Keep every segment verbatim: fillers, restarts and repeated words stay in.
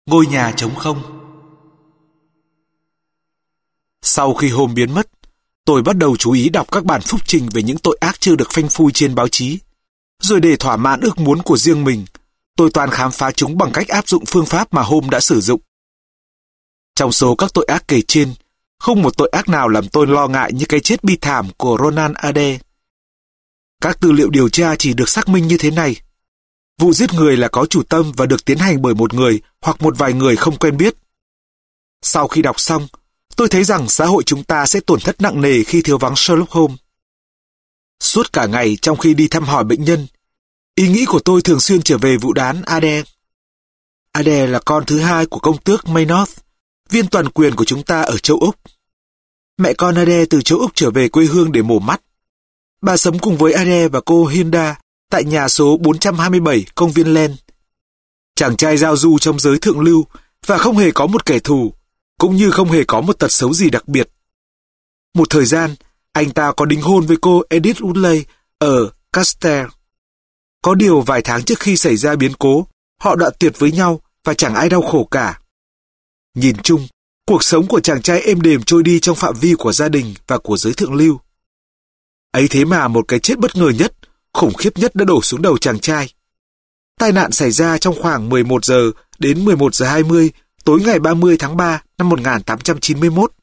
Ngôi nhà trống không. Sau khi Holmes biến mất, tôi bắt đầu chú ý đọc các bản phúc trình về những tội ác chưa được phanh phui trên báo chí. Rồi để thỏa mãn ước muốn của riêng mình, tôi toàn khám phá chúng bằng cách áp dụng phương pháp mà Holmes đã sử dụng. Trong số các tội ác kể trên, không một tội ác nào làm tôi lo ngại như cái chết bi thảm của Ronald Adair. Các tư liệu điều tra chỉ được xác minh như thế này. Vụ giết người là có chủ tâm và được tiến hành bởi một người hoặc một vài người không quen biết. Sau khi đọc xong, tôi thấy rằng xã hội chúng ta sẽ tổn thất nặng nề khi thiếu vắng Sherlock Holmes. Suốt cả ngày trong khi đi thăm hỏi bệnh nhân, ý nghĩ của tôi thường xuyên trở về vụ án Adair. Adair là con thứ hai của công tước Maynooth, viên toàn quyền của chúng ta ở châu Úc. Mẹ con Adair từ châu Úc trở về quê hương để mổ mắt. Bà sống cùng với Adair và cô Hilda tại nhà số bốn trăm hai mươi bảy công viên Len. Chàng trai giao du trong giới thượng lưu và không hề có một kẻ thù, cũng như không hề có một tật xấu gì đặc biệt. Một thời gian, anh ta có đính hôn với cô Edith Woodley ở Castell. Có điều vài tháng trước khi xảy ra biến cố, họ đoạn tuyệt với nhau và chẳng ai đau khổ cả. Nhìn chung, cuộc sống của chàng trai êm đềm trôi đi trong phạm vi của gia đình và của giới thượng lưu. Ấy thế mà một cái chết bất ngờ nhất, khủng khiếp nhất đã đổ xuống đầu chàng trai. Tai nạn xảy ra trong khoảng mười một giờ đến mười một giờ hai mươi tối ngày ba mươi tháng ba năm một nghìn tám trăm chín mươi mốt.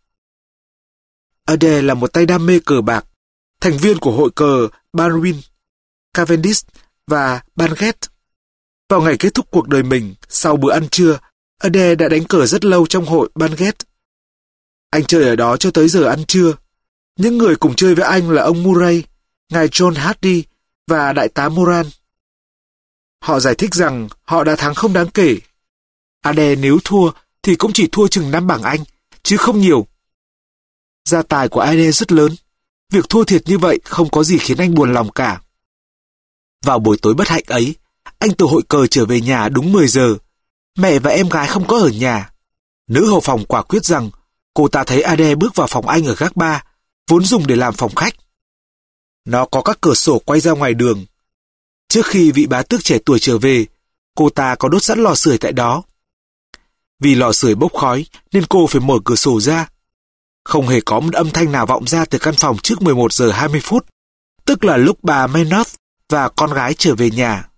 Adair là một tay đam mê cờ bạc, thành viên của hội cờ Banwin, Cavendish và Banget. Vào ngày kết thúc cuộc đời mình, sau bữa ăn trưa, Adair đã đánh cờ rất lâu trong hội Banget. Anh chơi ở đó cho tới giờ ăn trưa. Những người cùng chơi với anh là ông Murray, ngài John Hardy và đại tá Moran. Họ giải thích rằng họ đã thắng không đáng kể. Adair nếu thua thì cũng chỉ thua chừng năm bảng Anh, chứ không nhiều. Gia tài của Adair rất lớn. Việc thua thiệt như vậy không có gì khiến anh buồn lòng cả. Vào buổi tối bất hạnh ấy, anh từ hội cờ trở về nhà đúng mười giờ. Mẹ và em gái không có ở nhà. Nữ hầu phòng quả quyết rằng cô ta thấy Adair bước vào phòng anh ở gác ba, vốn dùng để làm phòng khách. Nó có các cửa sổ quay ra ngoài đường. Trước khi vị bá tước trẻ tuổi trở về, cô ta có đốt sẵn lò sưởi tại đó. Vì lò sưởi bốc khói nên cô phải mở cửa sổ ra. Không hề có một âm thanh nào vọng ra từ căn phòng trước mười một giờ hai mươi phút, tức là lúc bà Maynooth và con gái trở về nhà.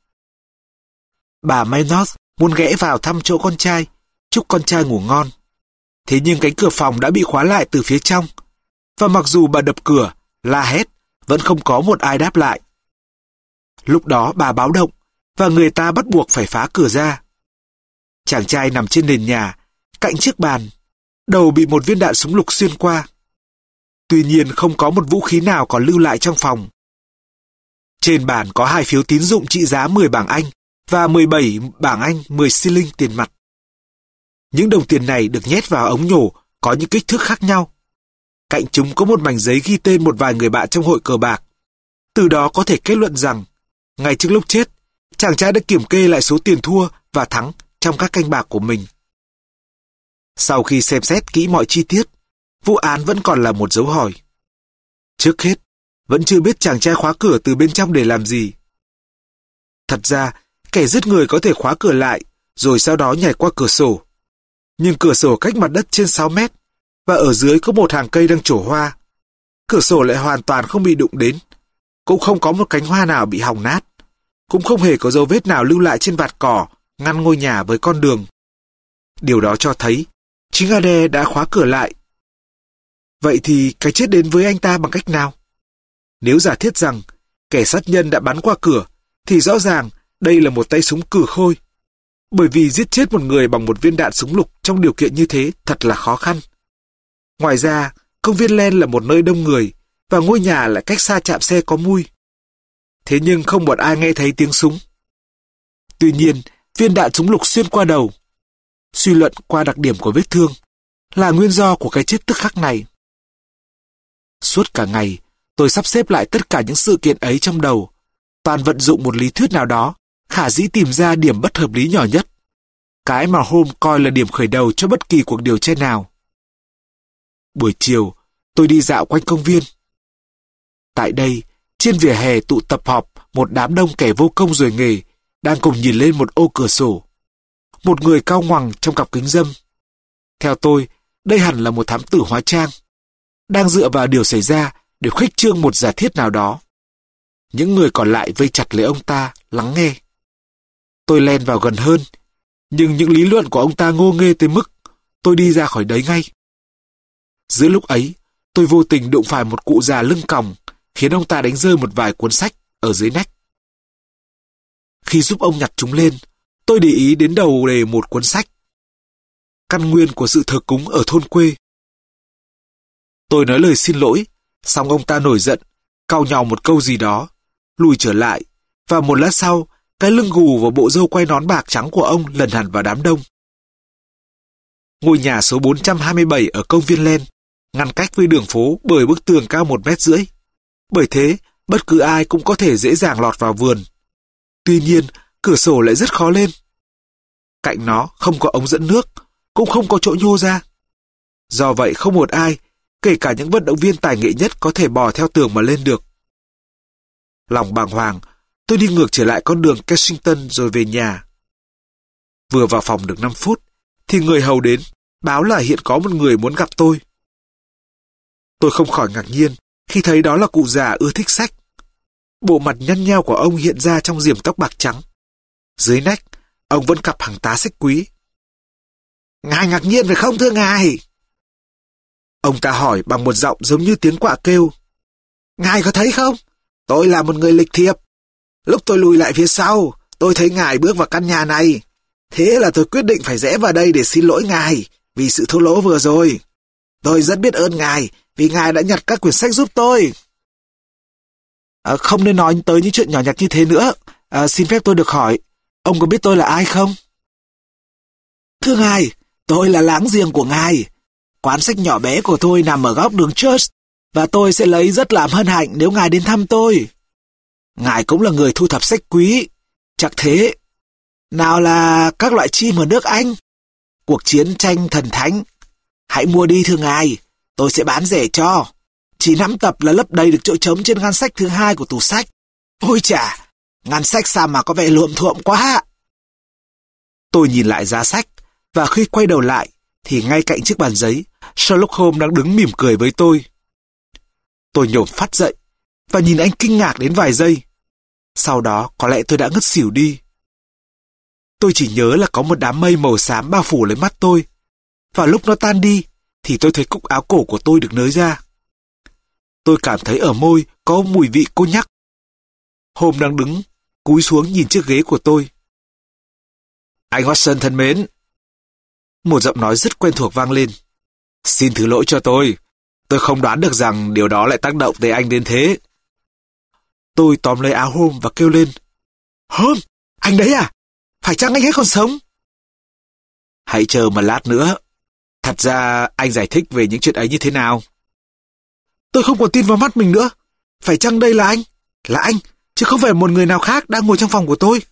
Bà Maynooth muốn ghé vào thăm chỗ con trai, chúc con trai ngủ ngon. Thế nhưng cánh cửa phòng đã bị khóa lại từ phía trong, và mặc dù bà đập cửa, la hét, vẫn không có một ai đáp lại. Lúc đó bà báo động, và người ta bắt buộc phải phá cửa ra. Chàng trai nằm trên nền nhà, cạnh chiếc bàn, đầu bị một viên đạn súng lục xuyên qua. Tuy nhiên không có một vũ khí nào còn lưu lại trong phòng. Trên bàn có hai phiếu tín dụng trị giá mười bảng Anh và mười bảy bảng Anh mười xi linh tiền mặt. Những đồng tiền này được nhét vào ống nhổ có những kích thước khác nhau. Cạnh chúng có một mảnh giấy ghi tên một vài người bạn trong hội cờ bạc. Từ đó có thể kết luận rằng, ngay trước lúc chết, chàng trai đã kiểm kê lại số tiền thua và thắng trong các canh bạc của mình. Sau khi xem xét kỹ mọi chi tiết, vụ án vẫn còn là một dấu hỏi. Trước hết, vẫn chưa biết chàng trai khóa cửa từ bên trong để làm gì. Thật ra, kẻ giết người có thể khóa cửa lại, rồi sau đó nhảy qua cửa sổ. Nhưng cửa sổ cách mặt đất trên sáu mét, và ở dưới có một hàng cây đang trổ hoa. Cửa sổ lại hoàn toàn không bị đụng đến. Cũng không có một cánh hoa nào bị hỏng nát. Cũng không hề có dấu vết nào lưu lại trên vạt cỏ, ngăn ngôi nhà với con đường. Điều đó cho thấy, chính Adair đã khóa cửa lại. Vậy thì cái chết đến với anh ta bằng cách nào? Nếu giả thiết rằng kẻ sát nhân đã bắn qua cửa, thì rõ ràng đây là một tay súng cử khôi. Bởi vì giết chết một người bằng một viên đạn súng lục trong điều kiện như thế thật là khó khăn. Ngoài ra, công viên Len là một nơi đông người, và ngôi nhà lại cách xa trạm xe có mui. Thế nhưng không một ai nghe thấy tiếng súng. Tuy nhiên, viên đạn súng lục xuyên qua đầu. Suy luận qua đặc điểm của vết thương là nguyên do của cái chết tức khắc này. Suốt cả ngày, tôi sắp xếp lại tất cả những sự kiện ấy trong đầu, toàn vận dụng một lý thuyết nào đó, khả dĩ tìm ra điểm bất hợp lý nhỏ nhất. Cái mà Holmes coi là điểm khởi đầu cho bất kỳ cuộc điều tra nào. Buổi chiều, tôi đi dạo quanh công viên. Tại đây, trên vỉa hè tụ tập họp một đám đông kẻ vô công rồi nghề, đang cùng nhìn lên một ô cửa sổ. một người cao ngoằng trong cặp kính râm. Theo tôi, đây hẳn là một thám tử hóa trang, đang dựa vào điều xảy ra để khuếch trương một giả thiết nào đó. Những người còn lại vây chặt lấy ông ta, lắng nghe. Tôi len vào gần hơn, nhưng những lý luận của ông ta ngô nghê tới mức tôi đi ra khỏi đấy ngay. Giữa lúc ấy, tôi vô tình đụng phải một cụ già lưng còng, khiến ông ta đánh rơi một vài cuốn sách ở dưới nách. Khi giúp ông nhặt chúng lên, tôi để ý đến đầu đề một cuốn sách: Căn nguyên của sự thờ cúng ở thôn quê. Tôi nói lời xin lỗi, xong ông ta nổi giận, cau nhàu một câu gì đó, lùi trở lại, và một lát sau, cái lưng gù và bộ râu quay nón bạc trắng của ông lần hẳn vào đám đông. Ngôi nhà số bốn trăm hai mươi bảy ở công viên Len, ngăn cách với đường phố bởi bức tường cao một mét rưỡi. Bởi thế, bất cứ ai cũng có thể dễ dàng lọt vào vườn. Tuy nhiên, cửa sổ lại rất khó lên. Cạnh nó không có ống dẫn nước, cũng không có chỗ nhô ra. Do vậy không một ai, kể cả những vận động viên tài nghệ nhất, có thể bò theo tường mà lên được. Lòng bàng hoàng, tôi đi ngược trở lại con đường Kensington rồi về nhà. Vừa vào phòng được năm phút, thì người hầu đến, báo là hiện có một người muốn gặp tôi. Tôi không khỏi ngạc nhiên khi thấy đó là cụ già ưa thích sách. Bộ mặt nhăn nheo của ông hiện ra trong diềm tóc bạc trắng. Dưới nách, ông vẫn cặp hàng tá sách quý. Ngài ngạc nhiên phải không thưa ngài? Ông ta hỏi bằng một giọng giống như tiếng quạ kêu. Ngài có thấy không? Tôi là một người lịch thiệp. Lúc tôi lùi lại phía sau, tôi thấy ngài bước vào căn nhà này. Thế là tôi quyết định phải rẽ vào đây để xin lỗi ngài vì sự thô lỗ vừa rồi. Tôi rất biết ơn ngài vì ngài đã nhặt các quyển sách giúp tôi. À, không nên nói tới những chuyện nhỏ nhặt như thế nữa. À, xin phép tôi được hỏi, ông có biết tôi là ai không? Thưa ngài, tôi là láng giềng của ngài. Quán sách nhỏ bé của tôi nằm ở góc đường Church, và tôi sẽ lấy rất làm hân hạnh nếu ngài đến thăm tôi. Ngài cũng là người thu thập sách quý. Chắc thế. Nào là các loại chim ở nước Anh, cuộc chiến tranh thần thánh. Hãy mua đi thưa ngài, tôi sẽ bán rẻ cho. Chỉ năm tập là lấp đầy được chỗ trống trên ngăn sách thứ hai của tủ sách. Ôi chà, ngăn sách sao mà có vẻ luộm thuộm quá. Tôi nhìn lại giá sách, và khi quay đầu lại, thì ngay cạnh chiếc bàn giấy, Sherlock Holmes đang đứng mỉm cười với tôi. Tôi nhổm phát dậy, và nhìn anh kinh ngạc đến vài giây. Sau đó, có lẽ tôi đã ngất xỉu đi. Tôi chỉ nhớ là có một đám mây màu xám bao phủ lấy mắt tôi. Và lúc nó tan đi, thì tôi thấy cúc áo cổ của tôi được nới ra. Tôi cảm thấy ở môi có mùi vị cô nhắc. Holmes đang đứng, cúi xuống nhìn chiếc ghế của tôi. Anh Watson thân mến. Một giọng nói rất quen thuộc vang lên. Xin thứ lỗi cho tôi. Tôi không đoán được rằng điều đó lại tác động tới anh đến thế. Tôi tóm lấy áo Holmes và kêu lên. Holmes, anh đấy à? Phải chăng anh ấy còn sống? Hãy chờ một lát nữa. Thật ra anh giải thích về những chuyện ấy như thế nào? Tôi không còn tin vào mắt mình nữa. Phải chăng đây là anh? Là anh, chứ không phải một người nào khác đang ngồi trong phòng của tôi.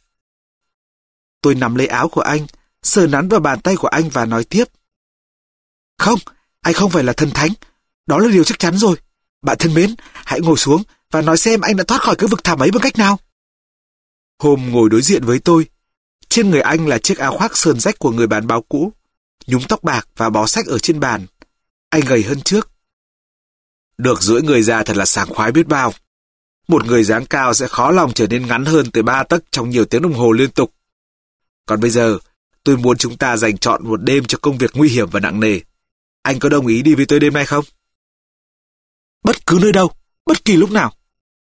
Tôi nắm lấy áo của anh, sờ nắn vào bàn tay của anh và nói tiếp. Không, anh không phải là thần thánh. Đó là điều chắc chắn rồi. Bạn thân mến, hãy ngồi xuống và nói xem anh đã thoát khỏi cái vực thẳm ấy bằng cách nào. Holmes ngồi đối diện với tôi. Trên người anh là chiếc áo khoác sờn rách của người bán báo cũ, nhúm tóc bạc và bó sách ở trên bàn. Anh gầy hơn trước. Được duỗi người ra thật là sảng khoái biết bao. Một người dáng cao sẽ khó lòng trở nên ngắn hơn tới ba tấc trong nhiều tiếng đồng hồ liên tục. Còn bây giờ, tôi muốn chúng ta dành trọn một đêm cho công việc nguy hiểm và nặng nề. Anh có đồng ý đi với tôi đêm nay không? Bất cứ nơi đâu, bất kỳ lúc nào.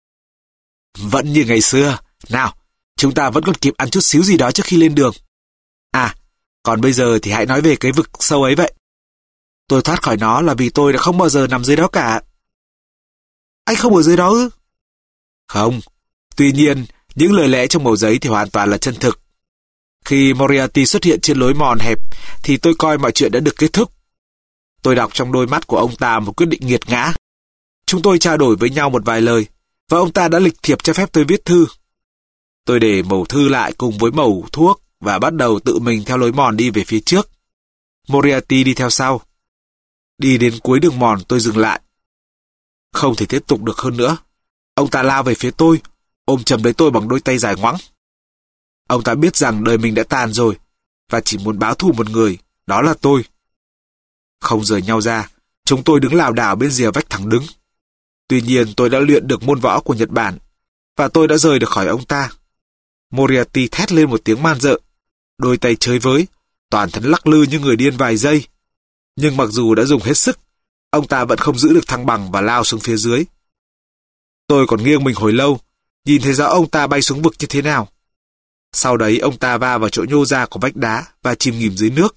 Vẫn như ngày xưa. Nào, chúng ta vẫn còn kịp ăn chút xíu gì đó trước khi lên đường. À, còn bây giờ thì hãy nói về cái vực sâu ấy vậy. Tôi thoát khỏi nó là vì tôi đã không bao giờ nằm dưới đó cả. Anh không ở dưới đó ư? Không. Tuy nhiên, những lời lẽ trong mẩu giấy thì hoàn toàn là chân thực. Khi Moriarty xuất hiện trên lối mòn hẹp, thì tôi coi mọi chuyện đã được kết thúc. Tôi đọc trong đôi mắt của ông ta một quyết định nghiệt ngã. Chúng tôi trao đổi với nhau một vài lời, và ông ta đã lịch thiệp cho phép tôi viết thư. Tôi để mẩu thư lại cùng với mẩu thuốc và bắt đầu tự mình theo lối mòn đi về phía trước. Moriarty đi theo sau. Đi đến cuối đường mòn tôi dừng lại. Không thể tiếp tục được hơn nữa. Ông ta lao về phía tôi, ôm chầm lấy tôi bằng đôi tay dài ngoẵng. Ông ta biết rằng đời mình đã tàn rồi, và chỉ muốn báo thù một người, đó là tôi. Không rời nhau ra, chúng tôi đứng lảo đảo bên rìa vách thẳng đứng. Tuy nhiên tôi đã luyện được môn võ của Nhật Bản, và tôi đã rời được khỏi ông ta. Moriarty thét lên một tiếng man rợ, đôi tay chơi với, toàn thân lắc lư như người điên vài giây. Nhưng mặc dù đã dùng hết sức, ông ta vẫn không giữ được thăng bằng và lao xuống phía dưới. Tôi còn nghiêng mình hồi lâu, nhìn thấy rõ ông ta bay xuống vực như thế nào. Sau đấy ông ta va vào chỗ nhô ra của vách đá và chìm nghỉm dưới nước.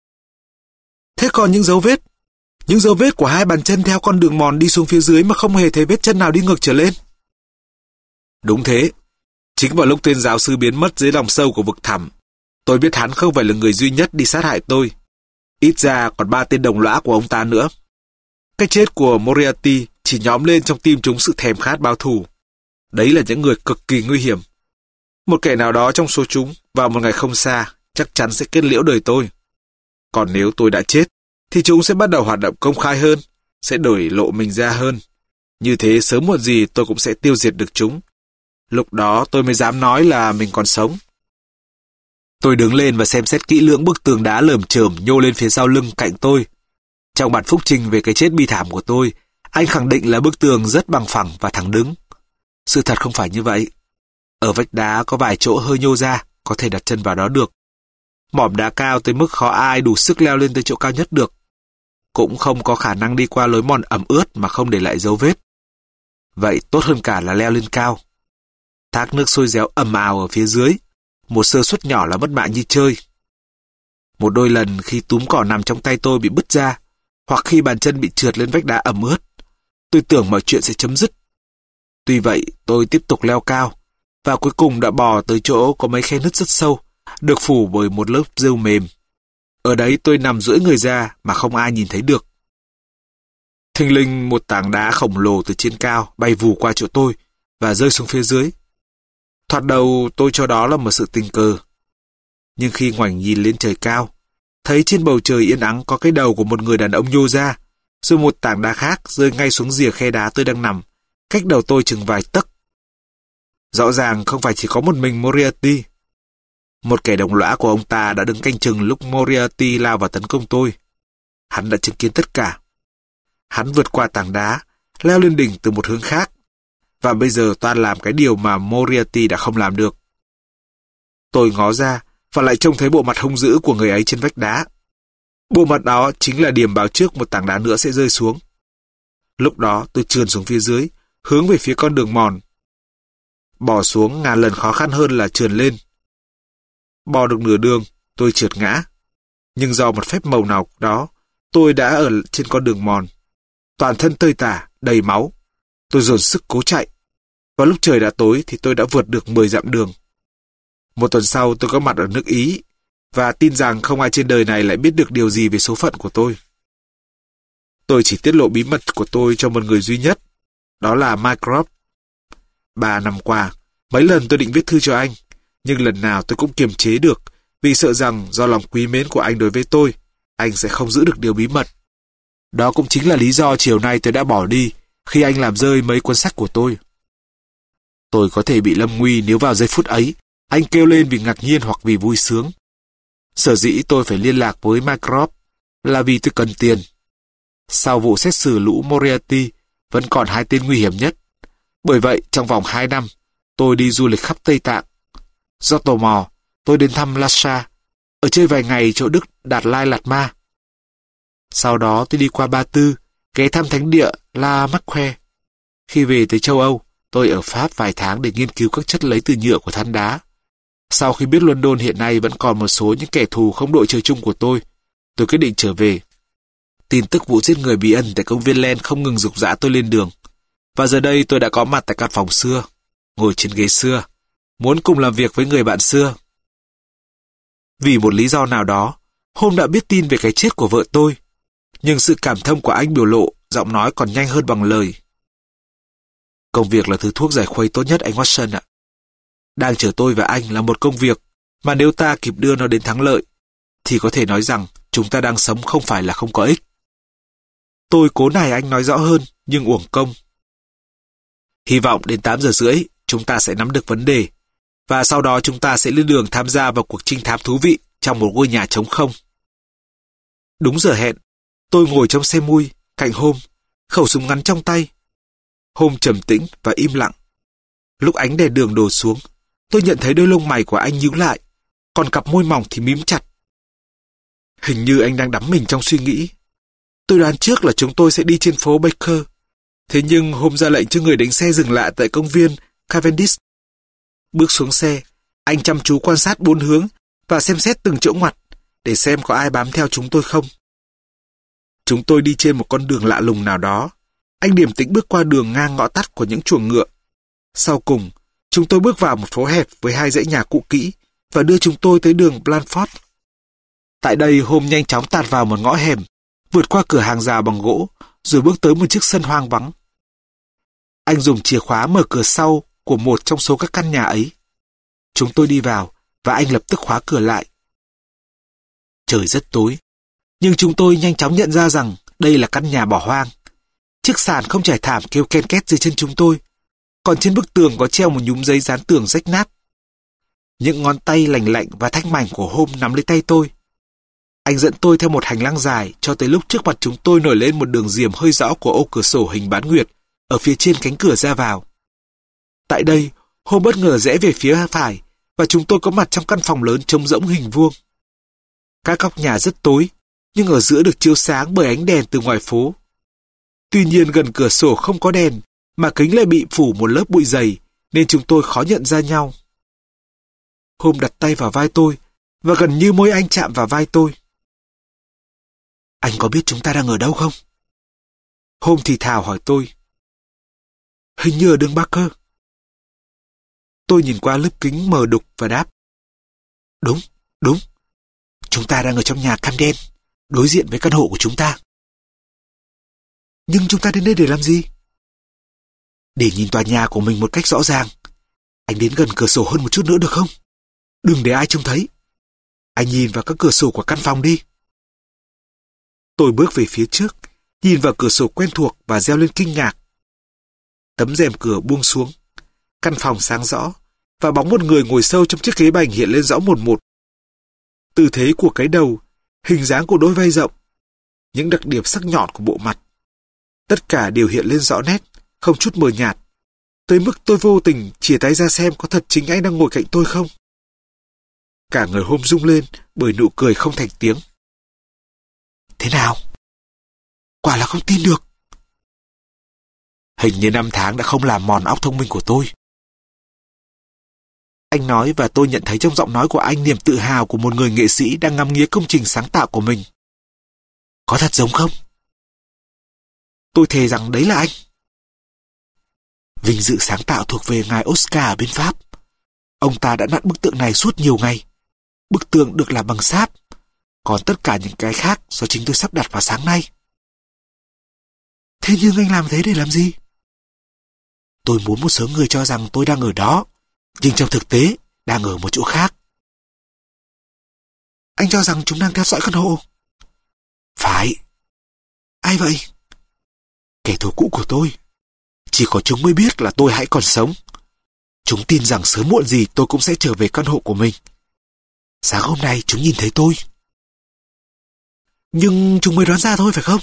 Thế còn những dấu vết? Những dấu vết của hai bàn chân theo con đường mòn đi xuống phía dưới mà không hề thấy vết chân nào đi ngược trở lên. Đúng thế. Chính vào lúc tên giáo sư biến mất dưới lòng sâu của vực thẳm, tôi biết hắn không phải là người duy nhất đi sát hại tôi. Ít ra còn ba tên đồng lõa của ông ta nữa. Cái chết của Moriarty chỉ nhóm lên trong tim chúng sự thèm khát báo thù. Đấy là những người cực kỳ nguy hiểm. Một kẻ nào đó trong số chúng vào một ngày không xa chắc chắn sẽ kết liễu đời tôi. Còn nếu tôi đã chết, thì chúng sẽ bắt đầu hoạt động công khai hơn, sẽ đổi lộ mình ra hơn. Như thế sớm muộn gì tôi cũng sẽ tiêu diệt được chúng. Lúc đó tôi mới dám nói là mình còn sống. Tôi đứng lên và xem xét kỹ lưỡng bức tường đá lởm chởm nhô lên phía sau lưng cạnh tôi. Trong bản phúc trình về cái chết bi thảm của tôi, anh khẳng định là bức tường rất bằng phẳng và thẳng đứng. Sự thật không phải như vậy. Ở vách đá có vài chỗ hơi nhô ra, có thể đặt chân vào đó được. Mỏm đá cao tới mức khó ai đủ sức leo lên tới chỗ cao nhất được. Cũng không có khả năng đi qua lối mòn ẩm ướt mà không để lại dấu vết. Vậy tốt hơn cả là leo lên cao. Thác nước sôi réo ầm ào ở phía dưới, một sơ suất nhỏ là mất mạng như chơi. Một đôi lần khi túm cỏ nằm trong tay tôi bị bứt ra, hoặc khi bàn chân bị trượt lên vách đá ẩm ướt, tôi tưởng mọi chuyện sẽ chấm dứt. Tuy vậy, tôi tiếp tục leo cao, và cuối cùng đã bò tới chỗ có mấy khe nứt rất sâu, được phủ bởi một lớp rêu mềm. Ở đấy tôi nằm duỗi người ra mà không ai nhìn thấy được. Thình lình một tảng đá khổng lồ từ trên cao bay vù qua chỗ tôi và rơi xuống phía dưới. Thoạt đầu tôi cho đó là một sự tình cờ. Nhưng khi ngoảnh nhìn lên trời cao, thấy trên bầu trời yên ắng có cái đầu của một người đàn ông nhô ra, rồi một tảng đá khác rơi ngay xuống rìa khe đá tôi đang nằm, cách đầu tôi chừng vài tấc. Rõ ràng không phải chỉ có một mình Moriarty. Một kẻ đồng lõa của ông ta đã đứng canh chừng lúc Moriarty lao vào tấn công tôi. Hắn đã chứng kiến tất cả. Hắn vượt qua tảng đá, leo lên đỉnh từ một hướng khác, và bây giờ toan làm cái điều mà Moriarty đã không làm được. Tôi ngó ra và lại trông thấy bộ mặt hung dữ của người ấy trên vách đá. Bộ mặt đó chính là điểm báo trước một tảng đá nữa sẽ rơi xuống. Lúc đó tôi trườn xuống phía dưới, hướng về phía con đường mòn. Bò xuống ngàn lần khó khăn hơn là trườn lên. Bò được nửa đường, tôi trượt ngã. Nhưng do một phép màu nào đó, tôi đã ở trên con đường mòn. Toàn thân tơi tả, đầy máu. Tôi dồn sức cố chạy. Và lúc trời đã tối thì tôi đã vượt được mười dặm đường. Một tuần sau tôi có mặt ở nước Ý, và tin rằng không ai trên đời này lại biết được điều gì về số phận của tôi. Tôi chỉ tiết lộ bí mật của tôi cho một người duy nhất, đó là Mycroft. Ba năm qua, mấy lần tôi định viết thư cho anh, nhưng lần nào tôi cũng kiềm chế được, vì sợ rằng do lòng quý mến của anh đối với tôi, anh sẽ không giữ được điều bí mật. Đó cũng chính là lý do chiều nay tôi đã bỏ đi khi anh làm rơi mấy cuốn sách của tôi. Tôi có thể bị lâm nguy nếu vào giây phút ấy anh kêu lên vì ngạc nhiên hoặc vì vui sướng. Sở dĩ tôi phải liên lạc với Mycroft là vì tôi cần tiền. Sau vụ xét xử lũ Moriarty vẫn còn hai tên nguy hiểm nhất. Bởi vậy, trong vòng hai năm, tôi đi du lịch khắp Tây Tạng. Do tò mò, tôi đến thăm Lhasa, ở chơi vài ngày chỗ Đức Đạt Lai Lạt Ma. Sau đó tôi đi qua Ba Tư, ghé thăm thánh địa La Marque. Khi về tới châu Âu, tôi ở Pháp vài tháng để nghiên cứu các chất lấy từ nhựa của than đá. Sau khi biết London hiện nay vẫn còn một số những kẻ thù không đội trời chung của tôi, tôi quyết định trở về. Tin tức vụ giết người bí ẩn tại công viên Len không ngừng giục giã tôi lên đường. Và giờ đây tôi đã có mặt tại căn phòng xưa, ngồi trên ghế xưa, muốn cùng làm việc với người bạn xưa. Vì một lý do nào đó, hôm đã biết tin về cái chết của vợ tôi, nhưng sự cảm thông của anh biểu lộ, giọng nói còn nhanh hơn bằng lời. Công việc là thứ thuốc giải khuây tốt nhất anh Watson ạ. Đang chờ tôi và anh là một công việc mà nếu ta kịp đưa nó đến thắng lợi, thì có thể nói rằng chúng ta đang sống không phải là không có ích. Tôi cố nài anh nói rõ hơn, nhưng uổng công. Hy vọng đến tám giờ rưỡi, chúng ta sẽ nắm được vấn đề, và sau đó chúng ta sẽ lên đường tham gia vào cuộc trinh thám thú vị trong một ngôi nhà trống không. Đúng giờ hẹn, tôi ngồi trong xe mui, cạnh Hôm, khẩu súng ngắn trong tay. Hôm trầm tĩnh và im lặng. Lúc ánh đèn đường đổ xuống, tôi nhận thấy đôi lông mày của anh nhíu lại, còn cặp môi mỏng thì mím chặt. Hình như anh đang đắm mình trong suy nghĩ. Tôi đoán trước là chúng tôi sẽ đi trên phố Baker. Thế nhưng Hôm ra lệnh cho người đánh xe dừng lại tại công viên Cavendish. Bước xuống xe, anh chăm chú quan sát bốn hướng và xem xét từng chỗ ngoặt để xem có ai bám theo chúng tôi không. Chúng tôi đi trên một con đường lạ lùng nào đó. Anh điềm tĩnh bước qua đường ngang ngõ tắt của những chuồng ngựa. Sau cùng, chúng tôi bước vào một phố hẹp với hai dãy nhà cũ kỹ và đưa chúng tôi tới đường Blandford. Tại đây, Hôm nhanh chóng tạt vào một ngõ hẻm, vượt qua cửa hàng rào bằng gỗ, rồi bước tới một chiếc sân hoang vắng. Anh dùng chìa khóa mở cửa sau của một trong số các căn nhà ấy. Chúng tôi đi vào và anh lập tức khóa cửa lại. Trời rất tối, nhưng chúng tôi nhanh chóng nhận ra rằng đây là căn nhà bỏ hoang. Chiếc sàn không trải thảm kêu ken két dưới chân chúng tôi, còn trên bức tường có treo một nhúm giấy dán tường rách nát. Những ngón tay lành lạnh và thanh mảnh của Hôm nắm lấy tay tôi. Anh dẫn tôi theo một hành lang dài cho tới lúc trước mặt chúng tôi nổi lên một đường diềm hơi rõ của ô cửa sổ hình bán nguyệt ở phía trên cánh cửa ra vào. Tại đây, Hôm bất ngờ rẽ về phía phải và chúng tôi có mặt trong căn phòng lớn trống rỗng hình vuông. Các góc nhà rất tối, nhưng ở giữa được chiếu sáng bởi ánh đèn từ ngoài phố. Tuy nhiên gần cửa sổ không có đèn, mà kính lại bị phủ một lớp bụi dày, nên chúng tôi khó nhận ra nhau. Hôm đặt tay vào vai tôi, và gần như môi anh chạm vào vai tôi. Anh có biết chúng ta đang ở đâu không? Hôm thì thào hỏi tôi. Hình như ở đường Baker. Tôi nhìn qua lớp kính mờ đục và đáp. Đúng, đúng. Chúng ta đang ở trong nhà Camden, đối diện với căn hộ của chúng ta. Nhưng chúng ta đến đây để làm gì? Để nhìn tòa nhà của mình một cách rõ ràng. Anh đến gần cửa sổ hơn một chút nữa được không? Đừng để ai trông thấy. Anh nhìn vào các cửa sổ của căn phòng đi. Tôi bước về phía trước, nhìn vào cửa sổ quen thuộc và reo lên kinh ngạc. Tấm rèm cửa buông xuống, căn phòng sáng rõ, và bóng một người ngồi sâu trong chiếc ghế bành hiện lên rõ một một. Tư thế của cái đầu, hình dáng của đôi vai rộng, những đặc điểm sắc nhọn của bộ mặt. Tất cả đều hiện lên rõ nét, không chút mờ nhạt, tới mức tôi vô tình chìa tay ra xem có thật chính anh đang ngồi cạnh tôi không. Cả người Hôm rung lên bởi nụ cười không thành tiếng. Thế nào? Quả là không tin được. Hình như năm tháng đã không làm mòn óc thông minh của tôi. Anh nói và tôi nhận thấy trong giọng nói của anh niềm tự hào của một người nghệ sĩ đang ngắm nghía công trình sáng tạo của mình. Có thật giống không? Tôi thề rằng đấy là anh. Vinh dự sáng tạo thuộc về ngài Oscar ở bên Pháp. Ông ta đã nặn bức tượng này suốt nhiều ngày. Bức tượng được làm bằng sáp, còn tất cả những cái khác do chính tôi sắp đặt vào sáng nay. Thế nhưng anh làm thế để làm gì? Tôi muốn một số người cho rằng tôi đang ở đó, nhưng trong thực tế đang ở một chỗ khác. Anh cho rằng chúng đang theo dõi căn hộ? Phải. Ai vậy? Kẻ thù cũ của tôi. Chỉ có chúng mới biết là tôi hãy còn sống. Chúng tin rằng sớm muộn gì tôi cũng sẽ trở về căn hộ của mình. Sáng hôm nay chúng nhìn thấy tôi. Nhưng chúng mới đoán ra thôi phải không?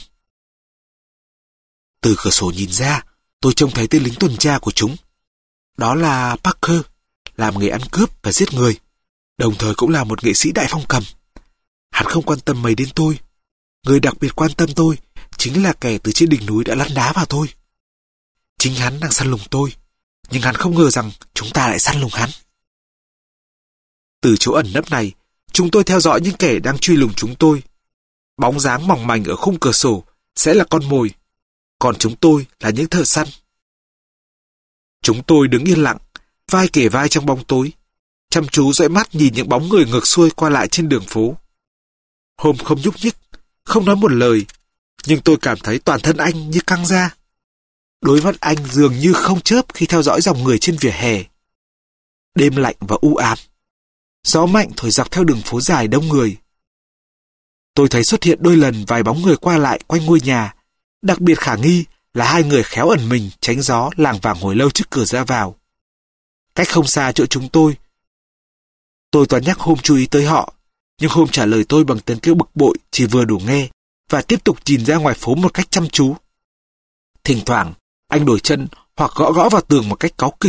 Từ cửa sổ nhìn ra, tôi trông thấy tên lính tuần tra của chúng. Đó là Parker, làm nghề ăn cướp và giết người, đồng thời cũng là một nghệ sĩ đại phong cầm. Hắn không quan tâm mấy đến tôi. Người đặc biệt quan tâm tôi chính là kẻ từ trên đỉnh núi đã lăn đá vào tôi. Chính hắn đang săn lùng tôi, nhưng hắn không ngờ rằng chúng ta lại săn lùng hắn. Từ chỗ ẩn nấp này, chúng tôi theo dõi những kẻ đang truy lùng chúng tôi. Bóng dáng mỏng manh ở khung cửa sổ sẽ là con mồi, còn chúng tôi là những thợ săn. Chúng tôi đứng yên lặng, vai kề vai trong bóng tối, chăm chú dõi mắt nhìn những bóng người ngược xuôi qua lại trên đường phố. Hôm không nhúc nhích, không nói một lời, nhưng tôi cảm thấy toàn thân anh như căng ra. Đôi mắt anh dường như không chớp khi theo dõi dòng người trên vỉa hè. Đêm lạnh và u ám. Gió mạnh thổi dọc theo đường phố dài đông người. Tôi thấy xuất hiện đôi lần vài bóng người qua lại quanh ngôi nhà. Đặc biệt khả nghi là hai người khéo ẩn mình tránh gió lảng vảng hồi lâu trước cửa ra vào. Cách không xa chỗ chúng tôi. Tôi toàn nhắc Hôm chú ý tới họ, Nhưng Hôm trả lời tôi bằng tiếng kêu bực bội chỉ vừa đủ nghe và tiếp tục nhìn ra ngoài phố một cách chăm chú. Thỉnh thoảng, anh đổi chân hoặc gõ gõ vào tường một cách cáu kỉnh.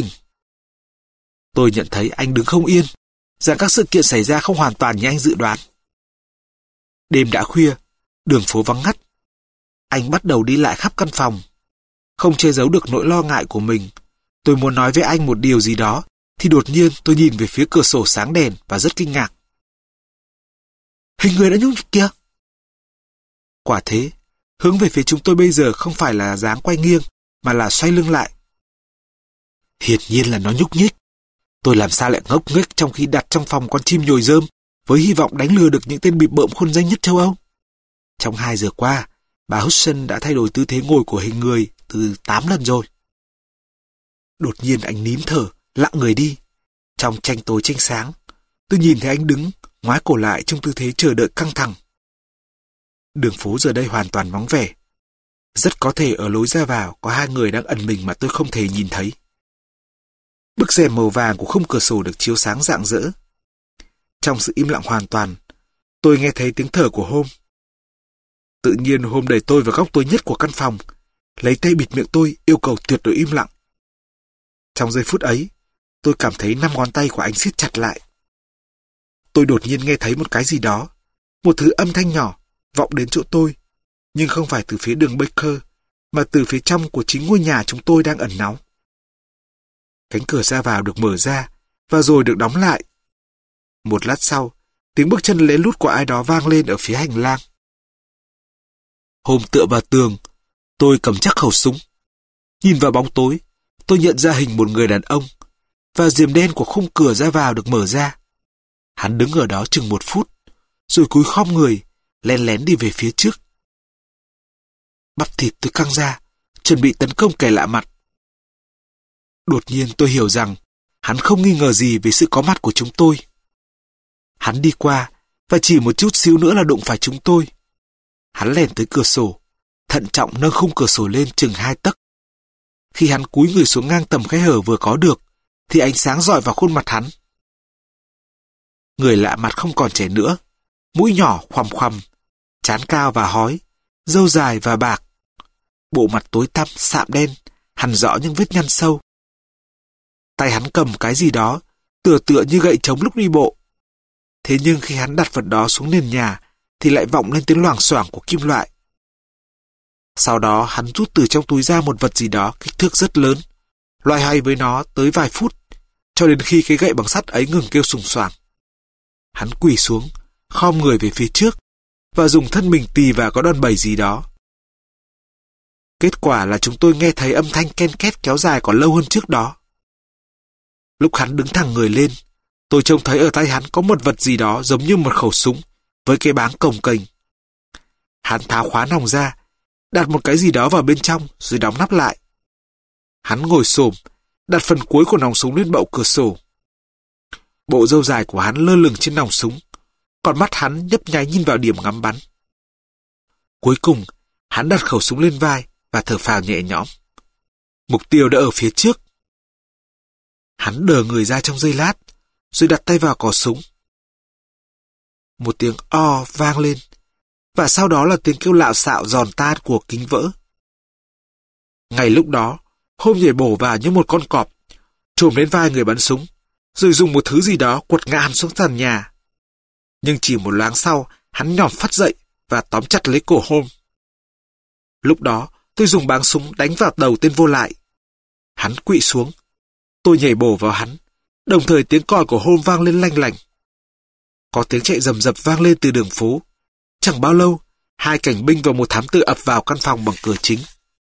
Tôi nhận thấy anh đứng không yên, rằng các sự kiện xảy ra không hoàn toàn như anh dự đoán. Đêm đã khuya, đường phố vắng ngắt. Anh bắt đầu đi lại khắp căn phòng. Không che giấu được nỗi lo ngại của mình. Tôi muốn nói với anh một điều gì đó, thì đột nhiên tôi nhìn về phía cửa sổ sáng đèn và rất kinh ngạc. Hình người đã nhúc nhích kìa. Quả thế, hướng về phía chúng tôi bây giờ không phải là dáng quay nghiêng, mà là xoay lưng lại. Hiển nhiên là nó nhúc nhích. Tôi làm sao lại ngốc nghếch trong khi đặt trong phòng con chim nhồi rơm với hy vọng đánh lừa được những tên bịp bợm khôn danh nhất châu Âu. Trong hai giờ qua, bà Hudson đã thay đổi tư thế ngồi của hình người từ tám lần rồi. Đột nhiên anh nín thở, lặng người đi. Trong tranh tối tranh sáng, tôi nhìn thấy anh đứng, ngoái cổ lại trong tư thế chờ đợi căng thẳng. Đường phố giờ đây hoàn toàn vắng vẻ. Rất có thể ở lối ra vào có hai người đang ẩn mình mà tôi không thể nhìn thấy. Bức rèm màu vàng của khung cửa sổ được chiếu sáng rạng rỡ. Trong sự im lặng hoàn toàn, tôi nghe thấy tiếng thở của Hôm. Tự nhiên Hôm đẩy tôi vào góc tối nhất của căn phòng, lấy tay bịt miệng tôi, yêu cầu tuyệt đối im lặng. Trong giây phút ấy, tôi cảm thấy năm ngón tay của anh siết chặt lại. Tôi đột nhiên nghe thấy một cái gì đó, một thứ âm thanh nhỏ, vọng đến chỗ tôi, nhưng không phải từ phía đường Baker, mà từ phía trong của chính ngôi nhà chúng tôi đang ẩn náu. Cánh cửa ra vào được mở ra, và rồi được đóng lại. Một lát sau, tiếng bước chân lén lút của ai đó vang lên ở phía hành lang. Hôm tựa vào tường, tôi cầm chắc khẩu súng. Nhìn vào bóng tối, tôi nhận ra hình một người đàn ông, và rèm đen của khung cửa ra vào được mở ra. Hắn đứng ở đó chừng một phút, rồi cúi khom người, lén lén đi về phía trước. Bắp thịt tôi căng ra, chuẩn bị tấn công kẻ lạ mặt. Đột nhiên tôi hiểu rằng hắn không nghi ngờ gì về sự có mặt của chúng tôi. Hắn đi qua, và chỉ một chút xíu nữa là đụng phải chúng tôi. Hắn lèn tới cửa sổ, thận trọng nâng khung cửa sổ lên chừng hai tấc. Khi hắn cúi người xuống ngang tầm khe hở vừa có được, thì ánh sáng rọi vào khuôn mặt hắn. Người lạ mặt không còn trẻ nữa, mũi nhỏ khoằm khoằm, trán cao và hói, râu dài và bạc. Bộ mặt tối tăm, sạm đen, hằn rõ những vết nhăn sâu. Tay hắn cầm cái gì đó, tựa tựa như gậy trống lúc đi bộ. Thế nhưng khi hắn đặt vật đó xuống nền nhà, thì lại vọng lên tiếng loảng xoảng của kim loại. Sau đó hắn rút từ trong túi ra một vật gì đó kích thước rất lớn, loay hoay với nó tới vài phút, cho đến khi cái gậy bằng sắt ấy ngừng kêu sùng soảng. Hắn quỳ xuống, khom người về phía trước, và dùng thân mình tì vào có đòn bẩy gì đó. Kết quả là chúng tôi nghe thấy âm thanh ken két kéo dài còn lâu hơn trước đó. Lúc hắn đứng thẳng người lên, tôi trông thấy ở tay hắn có một vật gì đó giống như một khẩu súng, với cái báng cồng kềnh. Hắn tháo khóa nòng ra, đặt một cái gì đó vào bên trong, rồi đóng nắp lại. Hắn ngồi xổm, đặt phần cuối của nòng súng lên bậu cửa sổ. Bộ râu dài của hắn lơ lửng trên nòng súng, còn mắt hắn nhấp nháy nhìn vào điểm ngắm bắn. Cuối cùng, hắn đặt khẩu súng lên vai và thở phào nhẹ nhõm. Mục tiêu đã ở phía trước. Hắn đờ người ra trong giây lát, rồi đặt tay vào cò súng. Một tiếng o vang lên, và sau đó là tiếng kêu lạo xạo giòn tan của kính vỡ. Ngay lúc đó, Hôm nhảy bổ vào như một con cọp, trồm lên vai người bắn súng, rồi dùng một thứ gì đó quật ngã hắn xuống sàn nhà. Nhưng chỉ một loáng sau, hắn nhòm phắt dậy và tóm chặt lấy cổ Hôm. Lúc đó, tôi dùng báng súng đánh vào đầu tên vô lại. Hắn quỵ xuống. Tôi nhảy bổ vào hắn, đồng thời tiếng còi của Hôm vang lên lanh lảnh. Có tiếng chạy rầm rập vang lên từ đường phố. Chẳng bao lâu, hai cảnh binh và một thám tử ập vào căn phòng bằng cửa chính.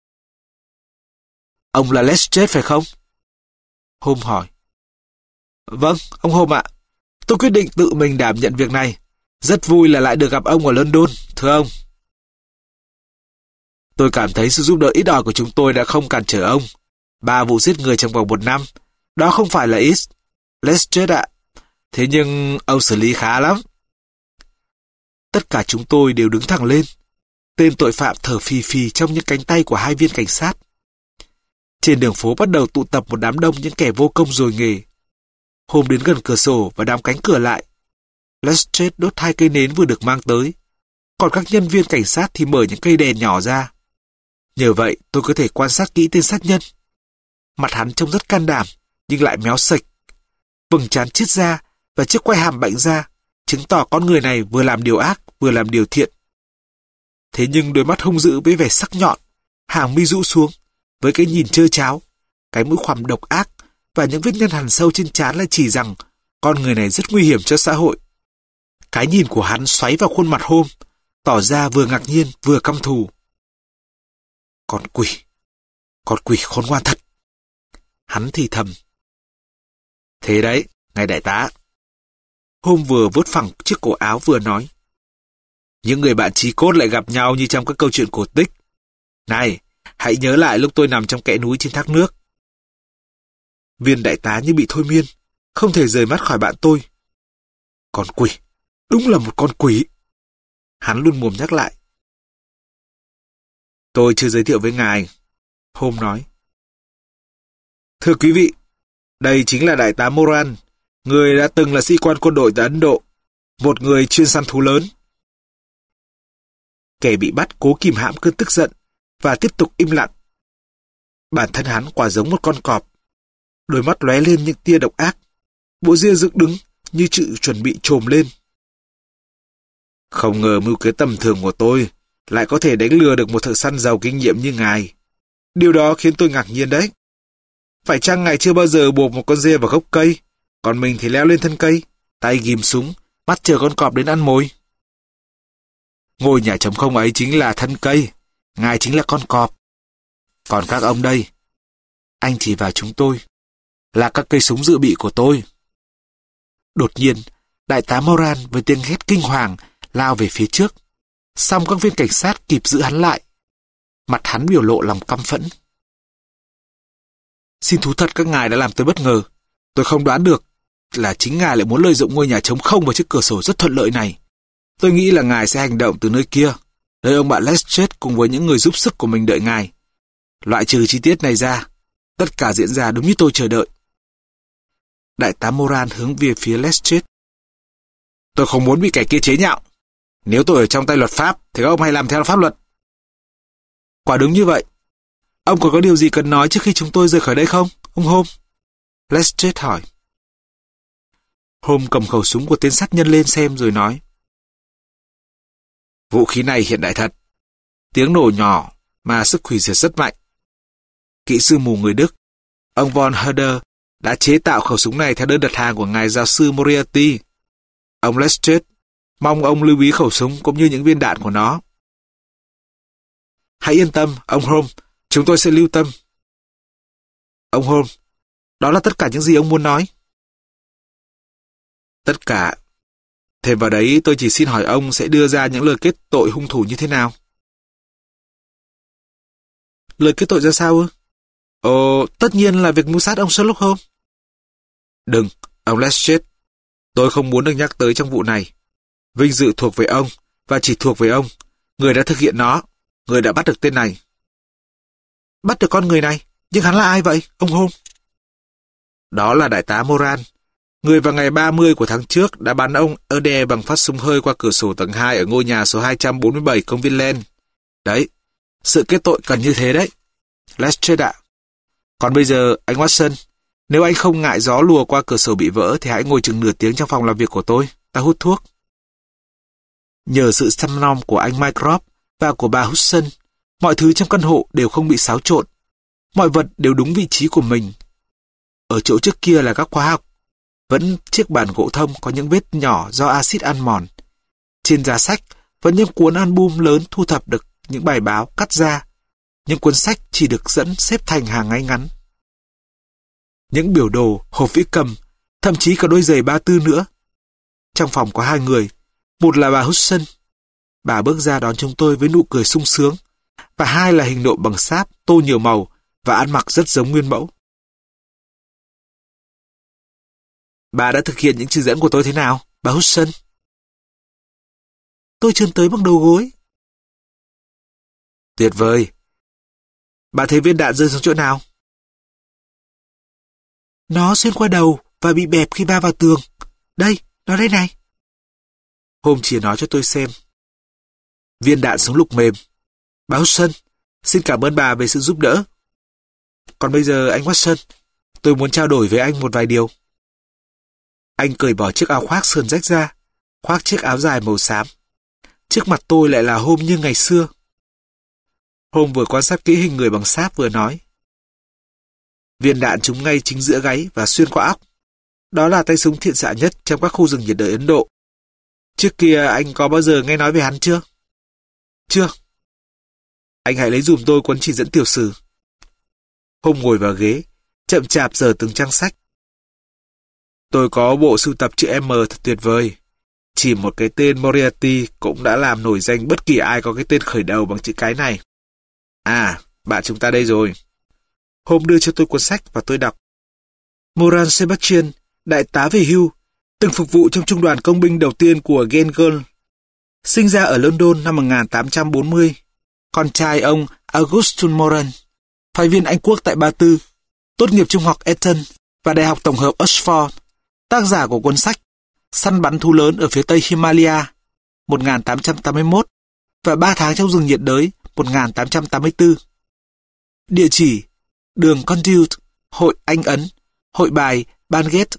Ông là Lestrade phải không? Hôm hỏi. Vâng, ông Hôm ạ. Tôi quyết định tự mình đảm nhận việc này. Rất vui là lại được gặp ông ở London, thưa ông. Tôi cảm thấy sự giúp đỡ ít ỏi của chúng tôi đã không cản trở ông. Ba vụ giết người trong vòng một năm. Đó không phải là ít, Lestrade ạ. Thế nhưng ông xử lý khá lắm. Tất cả chúng tôi đều đứng thẳng lên. Tên tội phạm thở phì phì trong những cánh tay của hai viên cảnh sát. Trên đường phố bắt đầu tụ tập một đám đông những kẻ vô công rồi nghề. Hôm đến gần cửa sổ và đóng cánh cửa lại. Lestrade đốt hai cây nến vừa được mang tới, còn các nhân viên cảnh sát thì mở những cây đèn nhỏ ra. Nhờ vậy tôi có thể quan sát kỹ tên sát nhân. Mặt hắn trông rất can đảm, nhưng lại méo sệch. Vầng trán chít ra và chiếc quai hàm bạnh ra, chứng tỏ con người này vừa làm điều ác, vừa làm điều thiện. Thế nhưng đôi mắt hung dữ với vẻ sắc nhọn, hàng mi rũ xuống, với cái nhìn trơ tráo, cái mũi khoằm độc ác và những vết nhăn hằn sâu trên trán lại chỉ rằng con người này rất nguy hiểm cho xã hội. Cái nhìn của hắn xoáy vào khuôn mặt Holmes, tỏ ra vừa ngạc nhiên vừa căm thù. Con quỷ, con quỷ khốn ngoan thật. Hắn thì thầm. Thế đấy, ngài đại tá. Holmes vừa vuốt phẳng chiếc cổ áo vừa nói. Những người bạn chí cốt lại gặp nhau như trong các câu chuyện cổ tích. Này, hãy nhớ lại lúc tôi nằm trong kẽ núi trên thác nước. Viên đại tá như bị thôi miên, không thể rời mắt khỏi bạn tôi. Con quỷ, đúng là một con quỷ. Hắn luôn mồm nhắc lại. Tôi chưa giới thiệu với ngài, Holmes nói. Thưa quý vị, đây chính là đại tá Moran, người đã từng là sĩ quan quân đội tại Ấn Độ, một người chuyên săn thú lớn. Kẻ bị bắt cố kìm hãm cơn tức giận và tiếp tục im lặng. Bản thân hắn quả giống một con cọp, đôi mắt lóe lên những tia độc ác, bộ ria dựng đứng như chữ chuẩn bị trồm lên. Không ngờ mưu kế tầm thường của tôi lại có thể đánh lừa được một thợ săn giàu kinh nghiệm như ngài. Điều đó khiến tôi ngạc nhiên đấy. Phải chăng ngài chưa bao giờ buộc một con dê vào gốc cây, còn mình thì leo lên thân cây, tay ghim súng, bắt chờ con cọp đến ăn mồi? Ngôi nhà trống không ấy chính là thân cây, ngài chính là con cọp. Còn các ông đây, anh chỉ vào chúng tôi, là các cây súng dự bị của tôi. Đột nhiên, đại tá Moran với tiếng hét kinh hoàng lao về phía trước. Song các viên cảnh sát kịp giữ hắn lại. Mặt hắn biểu lộ lòng căm phẫn. Xin thú thật các ngài đã làm tôi bất ngờ. Tôi không đoán được là chính ngài lại muốn lợi dụng ngôi nhà trống không và chiếc cửa sổ rất thuận lợi này. Tôi nghĩ là ngài sẽ hành động từ nơi kia, nơi ông bạn Lestrade cùng với những người giúp sức của mình đợi ngài. Loại trừ chi tiết này ra, tất cả diễn ra đúng như tôi chờ đợi. Đại tá Moran hướng về phía Lestrade. Tôi không muốn bị kẻ kia chế nhạo. Nếu tôi ở trong tay luật pháp, thì ông hãy làm theo pháp luật. Quả đúng như vậy. Ông còn có điều gì cần nói trước khi chúng tôi rời khỏi đây không, ông Holmes? Lestrade hỏi. Holmes cầm khẩu súng của tên sát nhân lên xem rồi nói. Vũ khí này hiện đại thật. Tiếng nổ nhỏ mà sức hủy diệt rất mạnh. Kỹ sư mù người Đức, ông von Herder, đã chế tạo khẩu súng này theo đơn đặt hàng của ngài giáo sư Moriarty. Ông Lestrade, mong ông lưu ý khẩu súng cũng như những viên đạn của nó. Hãy yên tâm, ông Holmes, chúng tôi sẽ lưu tâm. Ông Holmes, đó là tất cả những gì ông muốn nói? Tất cả. Thêm vào đấy tôi chỉ xin hỏi ông sẽ đưa ra những lời kết tội hung thủ như thế nào? Lời kết tội ra sao ư? Ồ, tất nhiên là việc mưu sát ông Sherlock Holmes. Đừng, ông Lestrade. Tôi không muốn được nhắc tới trong vụ này. Vinh dự thuộc về ông, và chỉ thuộc về ông. Người đã thực hiện nó, người đã bắt được tên này. Bắt được con người này? Nhưng hắn là ai vậy, ông Holmes? Đó là đại tá Moran, người vào ngày ba mươi của tháng trước đã bắn ông Adair bằng phát súng hơi qua cửa sổ tầng hai ở ngôi nhà số hai trăm bốn mươi bảy công viên Lane. Đấy, sự kết tội cần như thế đấy, Lestrade ạ. Còn bây giờ, anh Watson, nếu anh không ngại gió lùa qua cửa sổ bị vỡ thì hãy ngồi chừng nửa tiếng trong phòng làm việc của tôi, ta hút thuốc. Nhờ sự chăm nom của anh Mycroft và của bà Hudson, mọi thứ trong căn hộ đều không bị xáo trộn. Mọi vật đều đúng vị trí của mình. Ở chỗ trước kia là các khóa học, vẫn chiếc bàn gỗ thông có những vết nhỏ do axit ăn mòn. Trên giá sách vẫn những cuốn album lớn thu thập được những bài báo cắt ra. Những cuốn sách chỉ được dẫn xếp thành hàng ngay ngắn. Những biểu đồ, hộp vĩ cầm, thậm chí cả đôi giày ba tư nữa. Trong phòng có hai người, một là bà Hudson. Bà bước ra đón chúng tôi với nụ cười sung sướng, và hai là hình nộm bằng sáp, tô nhiều màu và ăn mặc rất giống nguyên mẫu. Bà đã thực hiện những chỉ dẫn của tôi thế nào, bà Hudson? Tôi trườn tới bằng đầu gối. Tuyệt vời. Bà thấy viên đạn rơi xuống chỗ nào? Nó xuyên qua đầu và bị bẹp khi va vào tường. Đây, nó đây này. Hôm chỉ nói cho tôi xem. Viên đạn súng lục mềm. Bà Hudson, xin cảm ơn bà về sự giúp đỡ. Còn bây giờ anh Watson, tôi muốn trao đổi với anh một vài điều. Anh cởi bỏ chiếc áo khoác sườn rách ra, khoác chiếc áo dài màu xám. Trước mặt tôi lại là Hôm như ngày xưa. Hôm vừa quan sát kỹ hình người bằng sáp vừa nói. Viên đạn trúng ngay chính giữa gáy và xuyên qua óc. Đó là tay súng thiện xạ nhất trong các khu rừng nhiệt đới Ấn Độ. Trước kia anh có bao giờ nghe nói về hắn chưa? Chưa. Anh hãy lấy dùm tôi cuốn chỉ dẫn tiểu sử. Hôm ngồi vào ghế, chậm chạp giở từng trang sách. Tôi có bộ sưu tập chữ M thật tuyệt vời. Chỉ một cái tên Moriarty cũng đã làm nổi danh bất kỳ ai có cái tên khởi đầu bằng chữ cái này. À, bạn chúng ta đây rồi. Hôm đưa cho tôi cuốn sách và tôi đọc. Moran Sebastian, đại tá về hưu, từng phục vụ trong trung đoàn công binh đầu tiên của Gengel. Sinh ra ở London năm một nghìn tám trăm bốn mươi. Con trai ông Augustin Moran, phái viên Anh Quốc tại Ba Tư, tốt nghiệp trung học Eton và Đại học Tổng hợp Oxford, tác giả của cuốn sách Săn bắn thú lớn ở phía tây Himalaya một nghìn tám trăm tám mươi mốt và Ba tháng trong rừng nhiệt đới một nghìn tám trăm tám mươi tư. Địa chỉ: đường Conduit, Hội Anh Ấn, Hội bài Bangate.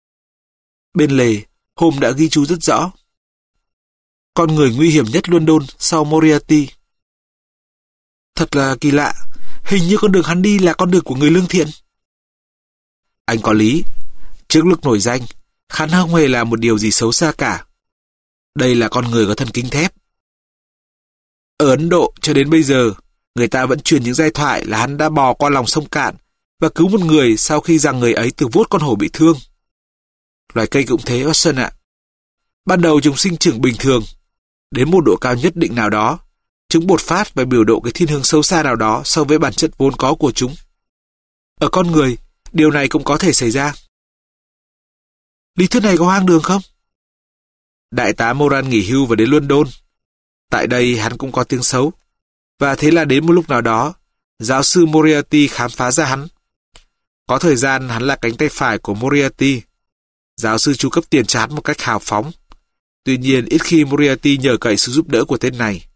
Bên lề, Hôm đã ghi chú rất rõ. Con người nguy hiểm nhất London sau Moriarty. Thật là kỳ lạ, hình như con đường hắn đi là con đường của người lương thiện. Anh có lý. Trước lúc nổi danh, hắn không hề là một điều gì xấu xa cả. Đây là con người có thần kinh thép. Ở Ấn Độ cho đến bây giờ, người ta vẫn truyền những giai thoại là hắn đã bò qua lòng sông Cạn và cứu một người sau khi rằng người ấy từ vuốt con hổ bị thương. Loài cây cũng thế, Watson ạ. Ban đầu chúng sinh trưởng bình thường. Đến một độ cao nhất định nào đó, chúng bột phát và biểu lộ cái thiên hướng xấu xa nào đó so với bản chất vốn có của chúng. Ở con người, điều này cũng có thể xảy ra. Lý thuyết này có hoang đường không? Đại tá Moran nghỉ hưu và đến London. Tại đây hắn cũng có tiếng xấu. Và thế là đến một lúc nào đó, giáo sư Moriarty khám phá ra hắn. Có thời gian hắn là cánh tay phải của Moriarty. Giáo sư chu cấp tiền cho hắn một cách hào phóng. Tuy nhiên ít khi Moriarty nhờ cậy sự giúp đỡ của tên này.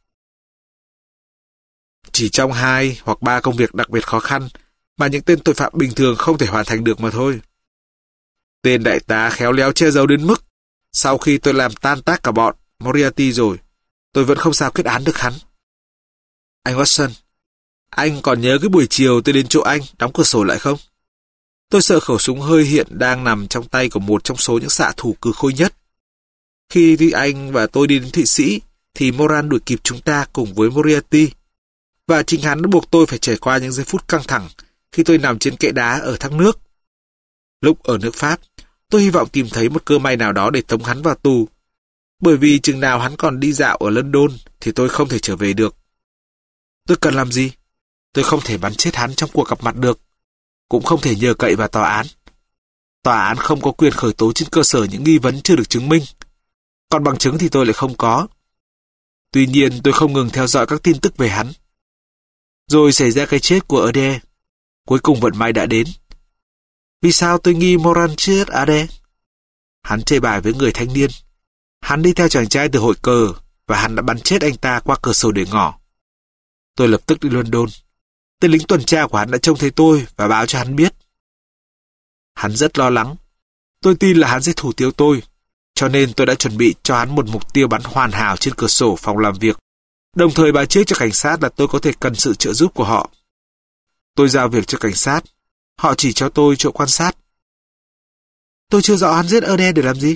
Chỉ trong hai hoặc ba công việc đặc biệt khó khăn mà những tên tội phạm bình thường không thể hoàn thành được mà thôi. Tên đại tá khéo léo che giấu đến mức sau khi tôi làm tan tác cả bọn Moriarty rồi, tôi vẫn không sao kết án được hắn. Anh Watson, anh còn nhớ cái buổi chiều tôi đến chỗ anh đóng cửa sổ lại không? Tôi sợ khẩu súng hơi hiện đang nằm trong tay của một trong số những xạ thủ cừ khôi nhất. Khi thì anh và tôi đi đến Thụy Sĩ, thì Moran đuổi kịp chúng ta cùng với Moriarty. Và chính hắn đã buộc tôi phải trải qua những giây phút căng thẳng khi tôi nằm trên kệ đá ở thác nước. Lúc ở nước Pháp, tôi hy vọng tìm thấy một cơ may nào đó để tống hắn vào tù. Bởi vì chừng nào hắn còn đi dạo ở London thì tôi không thể trở về được. Tôi cần làm gì? Tôi không thể bắn chết hắn trong cuộc gặp mặt được. Cũng không thể nhờ cậy vào tòa án. Tòa án không có quyền khởi tố trên cơ sở những nghi vấn chưa được chứng minh. Còn bằng chứng thì tôi lại không có. Tuy nhiên tôi không ngừng theo dõi các tin tức về hắn. Rồi xảy ra cái chết của Ade. Cuối cùng vận may đã đến. Vì sao tôi nghi Moran chết Ade? Hắn chơi bài với người thanh niên. Hắn đi theo chàng trai từ hội cờ và hắn đã bắn chết anh ta qua cửa sổ để ngỏ. Tôi lập tức đi London. Tên lính tuần tra của hắn đã trông thấy tôi và báo cho hắn biết. Hắn rất lo lắng. Tôi tin là hắn sẽ thủ tiêu tôi, cho nên tôi đã chuẩn bị cho hắn một mục tiêu bắn hoàn hảo trên cửa sổ phòng làm việc, đồng thời báo trước cho cảnh sát là tôi có thể cần sự trợ giúp của họ. Tôi giao việc cho cảnh sát. Họ chỉ cho tôi chỗ quan sát. Tôi chưa rõ hắn giết Ade để làm gì.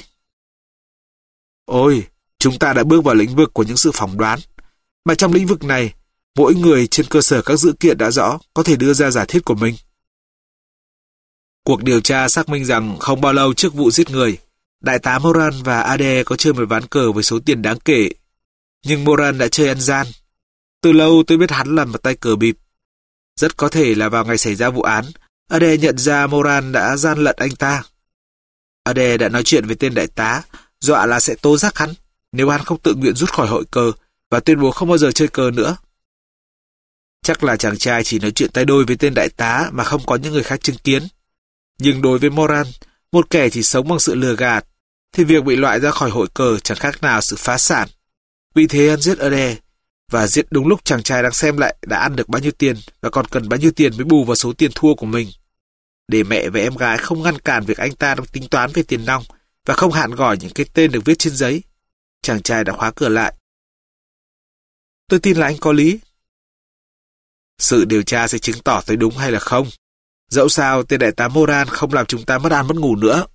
Ôi, chúng ta đã bước vào lĩnh vực của những sự phỏng đoán, mà trong lĩnh vực này, mỗi người trên cơ sở các dữ kiện đã rõ có thể đưa ra giả thiết của mình. Cuộc điều tra xác minh rằng không bao lâu trước vụ giết người, đại tá Moran và Ade có chơi một ván cờ với số tiền đáng kể. Nhưng Moran đã chơi ăn gian. Từ lâu tôi biết hắn là một tay cờ bịp. Rất có thể là vào ngày xảy ra vụ án, Ade nhận ra Moran đã gian lận anh ta. Ade đã nói chuyện với tên đại tá, dọa là sẽ tố giác hắn nếu hắn không tự nguyện rút khỏi hội cờ và tuyên bố không bao giờ chơi cờ nữa. Chắc là chàng trai chỉ nói chuyện tay đôi với tên đại tá mà không có những người khác chứng kiến. Nhưng đối với Moran, một kẻ chỉ sống bằng sự lừa gạt thì việc bị loại ra khỏi hội cờ chẳng khác nào sự phá sản. Vì thế hắn giết Ade, và giết đúng lúc chàng trai đang xem lại đã ăn được bao nhiêu tiền và còn cần bao nhiêu tiền mới bù vào số tiền thua của mình. Để mẹ và em gái không ngăn cản việc anh ta đang tính toán về tiền nong và không hạn gỏi những cái tên được viết trên giấy, chàng trai đã khóa cửa lại. Tôi tin là anh có lý. Sự điều tra sẽ chứng tỏ tôi đúng hay là không. Dẫu sao, tên đại tá Moran không làm chúng ta mất ăn mất ngủ nữa.